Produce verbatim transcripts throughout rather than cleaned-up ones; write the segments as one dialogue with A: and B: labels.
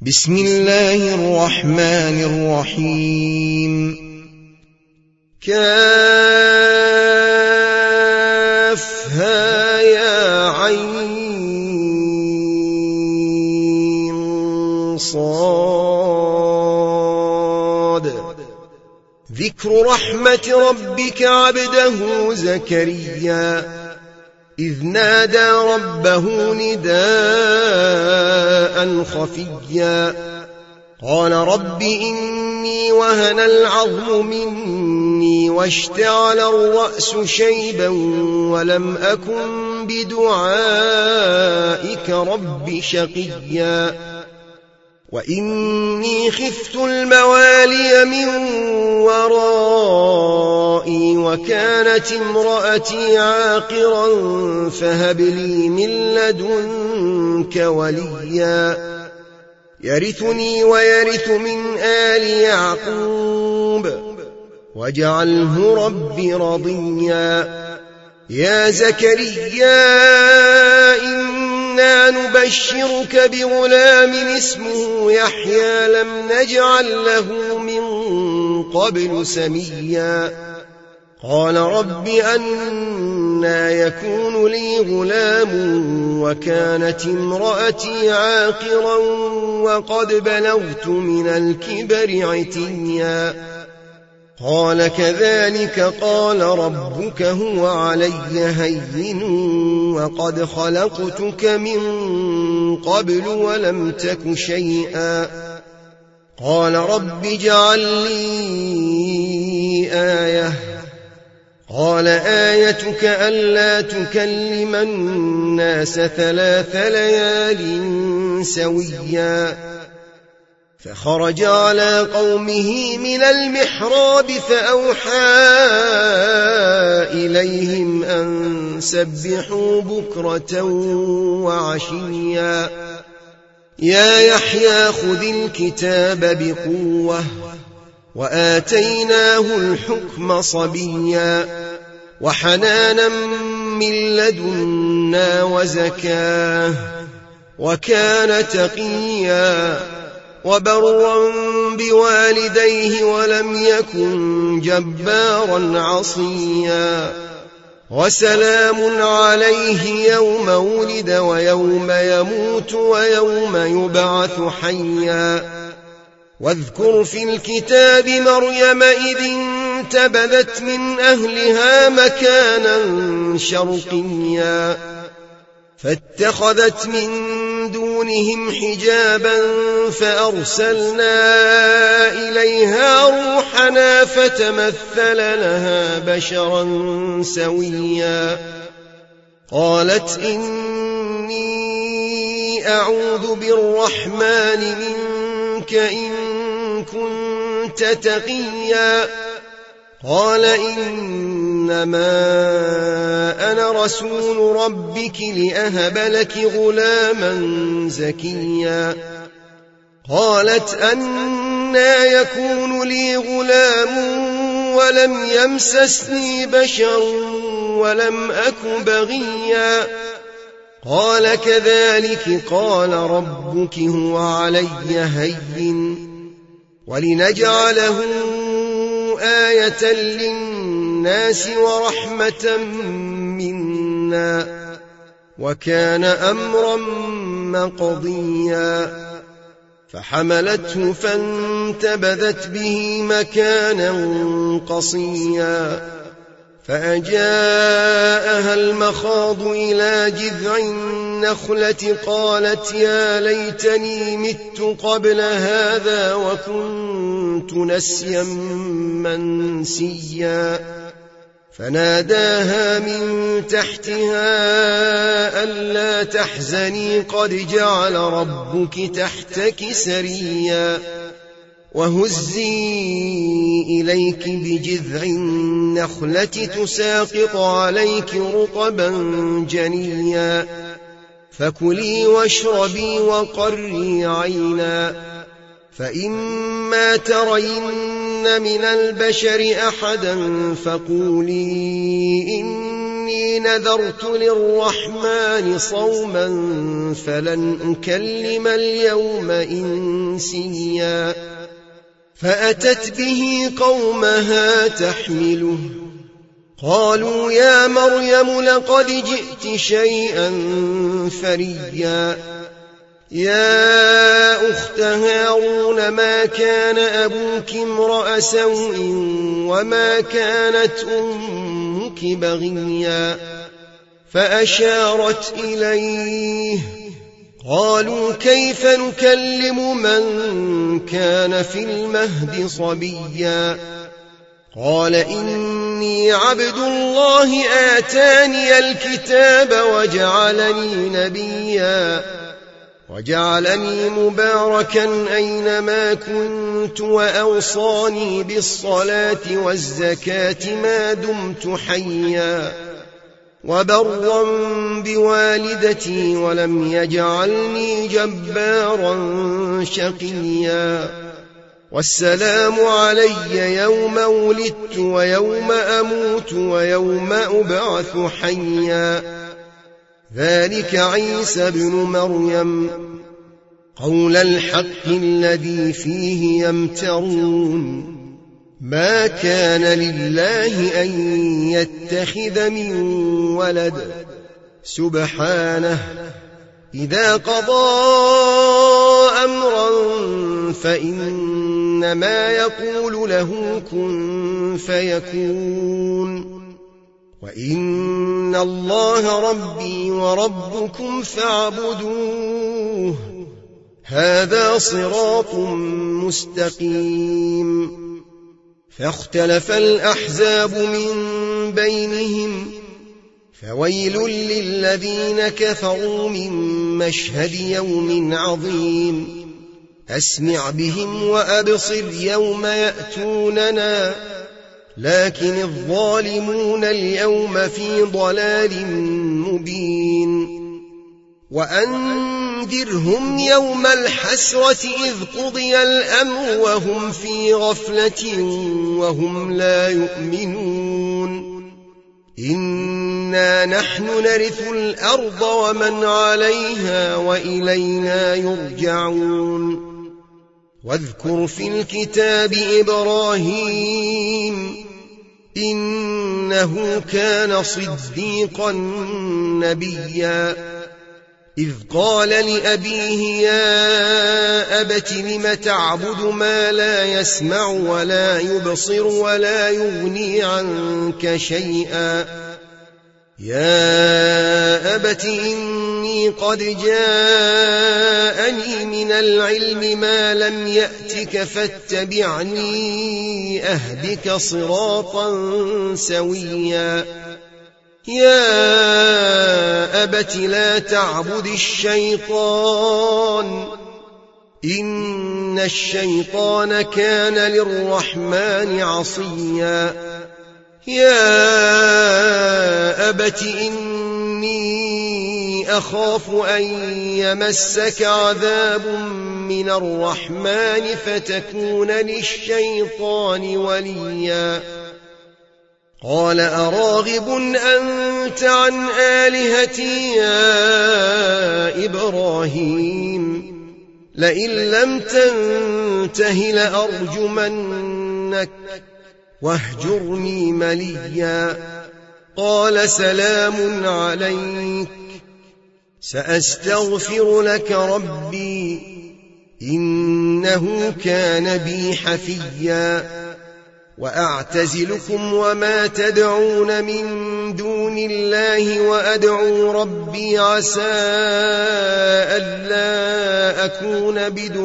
A: بسم الله الرحمن الرحيم. كافها يا عين صاد. ذكر رحمة ربك عبده زكريا إذ نادى ربه نداء خفيا قال رب إني وهن العظم مني واشتعل الرأس شيبا ولم أكن بدعائك رب شقيا وإني خفت الموالي من ورائي وكانت امرأتي عاقرا فهب لي من لدنك وليا يرثني ويرث من آل يعقوب واجعله رب رضيا. يا زكريا إنا نبشرك بغلام اسمه يحيى لم نجعل له من قبل سميا قال رب أنى يكون لي غلام وكانت امرأتي عاقرا وقد بلغت من الكبر عتيا قال كذلك قال ربك هو علي هين وقد خلقتك من قبل ولم تك شيئا قال رب اجعل لي آية قال آيتك ألا تكلم الناس ثلاث ليال سويا فخرج على قومه من المحراب فأوحى إليهم أن سبحوا بكرة وعشيا يا يحيى خذ الكتاب بقوة وآتيناه الحكم صبيا وحنانا من لدنا وزكاه وكان تقيا وبرا بوالديه ولم يكن جبارا عصيا وسلام عليه يوم ولد ويوم يموت ويوم يبعث حيا واذكر في الكتاب مريم إذ انتبذت من أهلها مكانا شرقيا فاتخذت من دونهم حجابا فأرسلنا إليها روحنا فتمثل لها بشرا سويا قالت إني أعوذ بالرحمن منك إن كنت تقيا قال إنما أنا رسول ربك لأهب لك غلاما زكيا قالت أنى يكون لي غلام ولم يمسسني بشر ولم أك بغيا قال كذلك قال ربك هو علي هين ولنجعله آية للناس ورحمة منا وكان أمرا مقضيا فحملته فانتبذت به مكانا قصيا فأجاءها المخاض إلى جذع النخلة قالت يا ليتني مت قبل هذا وكنت نسيا منسيا فناداها من تحتها ألا تحزني قد جعل ربك تحتك سريا وهزي إليك بجذع النخلة تساقط عليك رطبا جنيا فكلي واشربي وقري عينا فإما ترين من البشر أحدا فقولي إني إني نذرت للرحمن صوما فلن أكلم اليوم إنسيا فأتت به قومها تحمله قالوا يا مريم لقد جئت شيئا فريا يا أخت هارون ما كان أبوك امرأ سوء وما كانت أمك بغيا فأشارت إليه قالوا كيف نكلم من كان في المهد صبيا قال إني عبد الله آتاني الكتاب وجعلني نبيا وجعلني مباركا أينما كنت وأوصاني بالصلاة والزكاة ما دمت حيا وبرا بوالدتي ولم يجعلني جبارا شقيا والسلام علي يوم ولدت ويوم أموت ويوم أبعث حيا ذلك عيسى ابن مريم قول الحق الذي فيه يمترون ما كان لله أن يتخذ من ولد سبحانه إذا قضى أمرا فإنما يقول له كن فيكون وإن الله ربي وربكم فاعبدوه هذا صراط مستقيم فاختلف الأحزاب من بينهم فويل للذين كفروا من مشهد يوم عظيم أسمع بهم وأبصر يوم يأتوننا لكن الظالمون اليوم في ضلال مبين وأنذرهم يوم الحسرة إذ قضي الأمر وهم في غفلة وهم لا يؤمنون إنا نحن نرث الأرض ومن عليها وإلينا يرجعون واذكر في الكتاب إبراهيم إنه كان صديقا نبيا إذ قال لأبيه يا أبت لم تعبد ما لا يسمع ولا يبصر ولا يغني عنك شيئا يا أبت إني قد جاءني من العلم ما لم يأتك فاتبعني أهدك صراطا سويا يا أبت لا تعبد الشيطان إن الشيطان كان للرحمن عصيا يا أبت إني أخاف أن يمسك عذاب من الرحمن فتكون للشيطان وليا قال أراغب أنت عن آلهتي يا إبراهيم لئن لم تنته لأرجمنك واهجرني مليا قال سلام عليك سأستغفر لك ربي إنه كان بي حفيا وأعتزلكم وما تدعون من دون الله وأدعو ربي عسى ألا أكون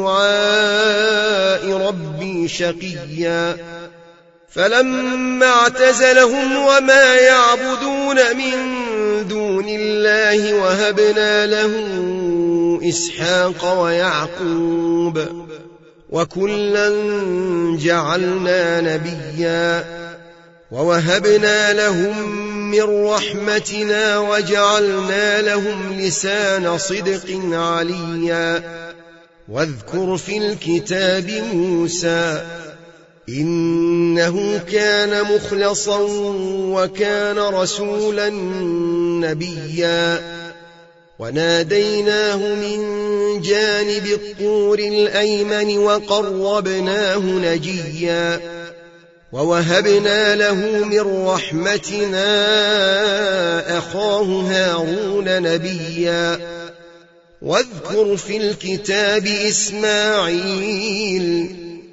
A: بدعاء ربي شقيا فلما اعتزلهم وما يعبدون من دون الله وهبنا له إسحاق ويعقوب وكلا جعلنا نبيا ووهبنا لهم من رحمتنا وجعلنا لهم لسان صدق عليا واذكر في الكتاب موسى إن إنه كان مخلصا وكان رسولا نبيا وناديناه من جانب الطور الأيمن وقربناه نجيا ووهبنا له من رحمتنا أخاه هارون نبيا واذكر في الكتاب إسماعيل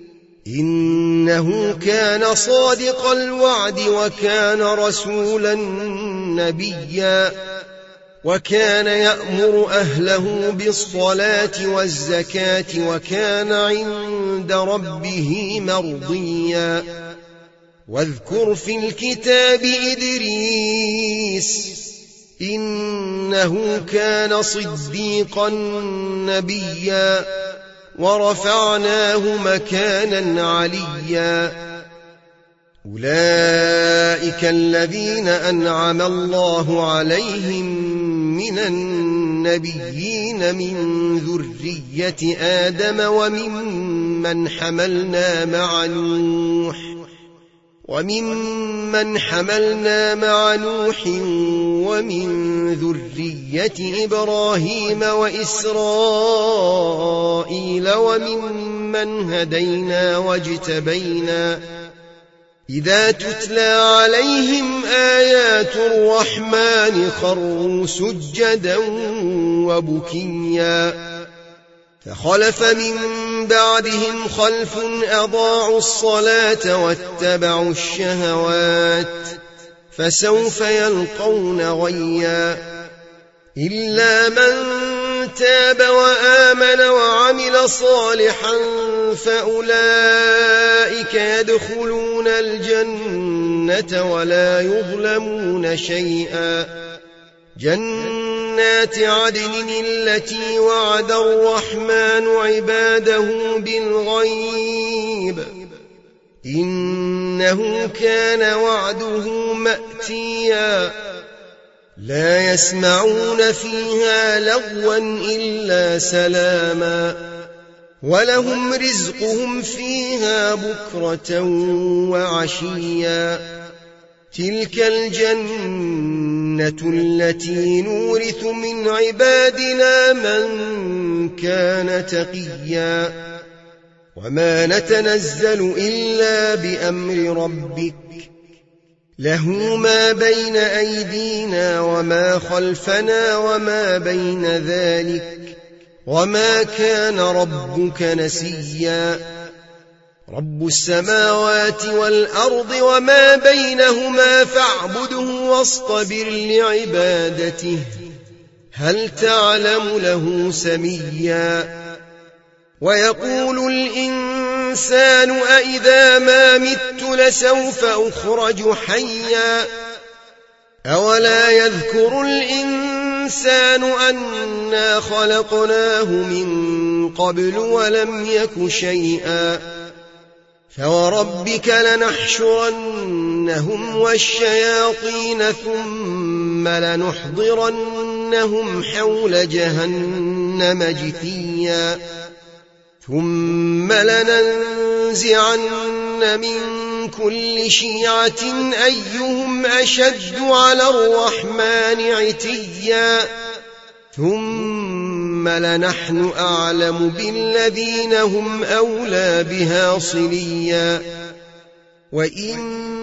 A: إنه كان صادق الوعد وكان رسولا نبيا وكان يأمر أهله بالصلاة والزكاة وكان عند ربه مرضيا واذكر في الكتاب إدريس إنه كان صديقا نبيا ورفعناه مكانا عليا أولئك الذين أنعم الله عليهم من النبيين من ذرية آدم وممن حملنا مع نوح وممن حملنا مع نوح ومن ذرية إبراهيم وإسرائيل وممن هدينا واجتبينا إذا تتلى عليهم آيات الرحمن خروا سجدا وبكيا فخلف من بعدهم خلف أضاعوا الصلاة واتبعوا الشهوات فسوف يلقون غيا إلا من تاب وآمن وعمل صالحا فأولئك يدخلون الجنة ولا يظلمون شيئا جنات عدن التي وعد الرحمن عباده بالغيب إنه كان وعده مأتيا لا يسمعون فيها لغوا إلا سلاما ولهم رزقهم فيها بكرة وعشيا تلك الجنة التي نورث من عبادنا من كان تقيا وما نتنزل إلا بأمر ربك له ما بين أيدينا وما خلفنا وما بين ذلك وما كان ربك نسيا رب السماوات والأرض وما بينهما فاعبده واصطبر لعبادته هل تعلم له سميا ويقول الإنسان أإذا ما مت لسوف أخرج حيا أولا يذكر الإنسان أنا خلقناه من قبل ولم يك شيئا فوربك لنحشرنهم والشياطين ثم لنحضرنهم حول جهنم جثيا ثم لننزعن من كل شيعة أيهم أشد على الرحمن عتيا ثم لنحن أعلم بالذين هم أولى بها صليا وإن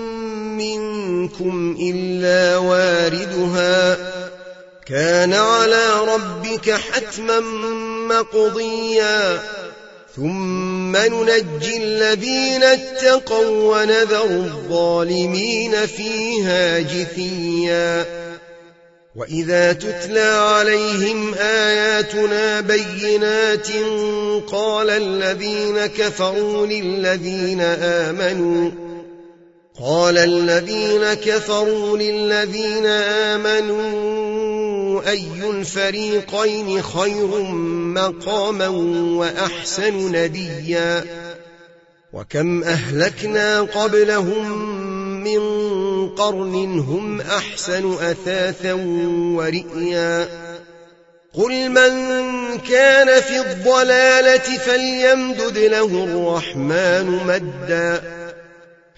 A: منكم إلا واردها كان على ربك حتما مقضيا ثم ننجي الذين اتقوا ونذر الظالمين فيها جثيا وإذا تتلى عليهم آياتنا بينات قال الذين كفروا للذين آمنوا قال الذين كفروا للذين آمنوا أي الفريقين خير مقاما وأحسن نديا وكم أهلكنا قبلهم من قرن هم أحسن أثاثا ورئيا قل من كان في الضلالة فليمدد له الرحمن مدا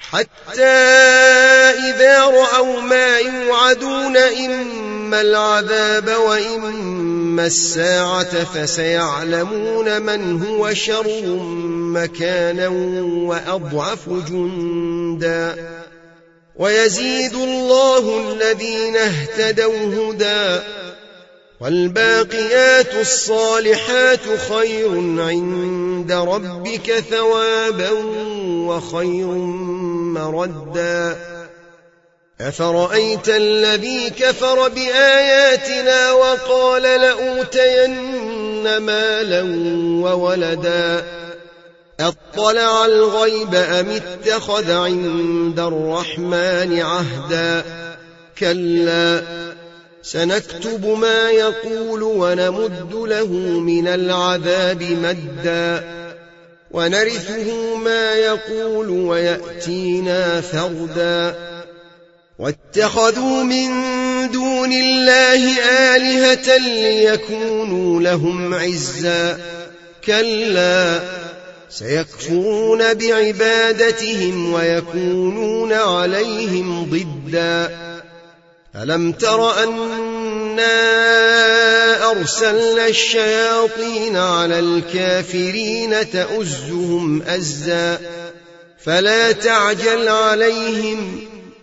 A: حتى إذا رأوا ما يوعدون إما العذاب وإما الساعة فسيعلمون من هو شر مكانا وأضعف جندا ويزيد الله الذين اهتدوا هدى والباقيات الصالحات خير عند ربك ثوابا وخير مردا أفرأيت الذي كفر بآياتنا وقال لأوتين مالا وولدا أطلع الغيب أم اتخذ عند الرحمن عهدا كلا سنكتب ما يقول ونمد له من العذاب مدا ونرثه ما يقول ويأتينا فردا واتخذوا من دون الله آلهة ليكونوا لهم عزا كلا سيكفرون بعبادتهم ويكونون عليهم ضدا ألم تر أنا أرسلنا الشياطين على الكافرين تؤزهم أزا فلا تعجل عليهم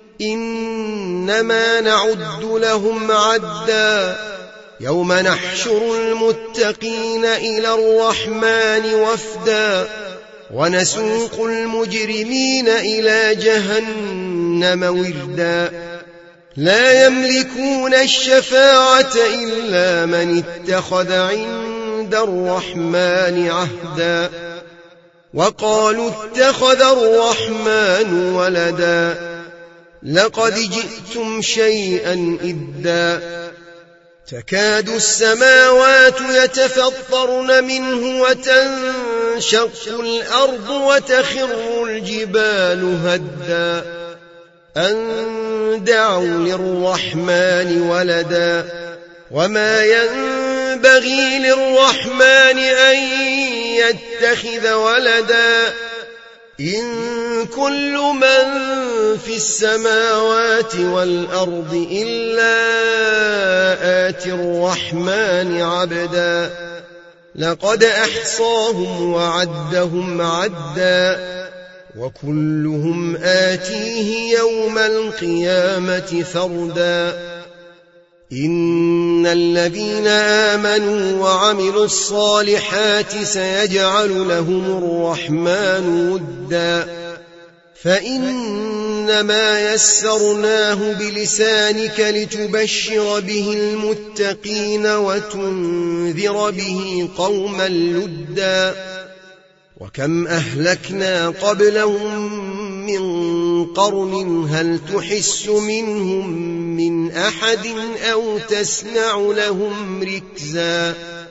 A: إنما نعد لهم عدا يوم نحشر المتقين إلى الرحمن وفدا ونسوق المجرمين إلى جهنم وردا لا يملكون الشفاعة إلا من اتخذ عند الرحمن عهدا وقالوا اتخذ الرحمن ولدا لقد جئتم شيئا إدا تكاد السماوات يتفطرن منه وتنشق الأرض وتخر الجبال هدا أن دعوا للرحمن ولدا وما ينبغي للرحمن أن يتخذ ولدا إن كل من في السماوات والأرض إلا آتي الرحمن عبدا لقد أحصاهم وعدهم عدا وكلهم آتيه يوم القيامة فردا إن الذين آمنوا وعملوا الصالحات سيجعل لهم الرحمن ودا فإنما يسرناه بلسانك لتبشر به المتقين وتنذر به قوما لدا وكم أهلكنا قبلهم من قرن هل تحس منهم من أحد أو تسمع لهم ركزا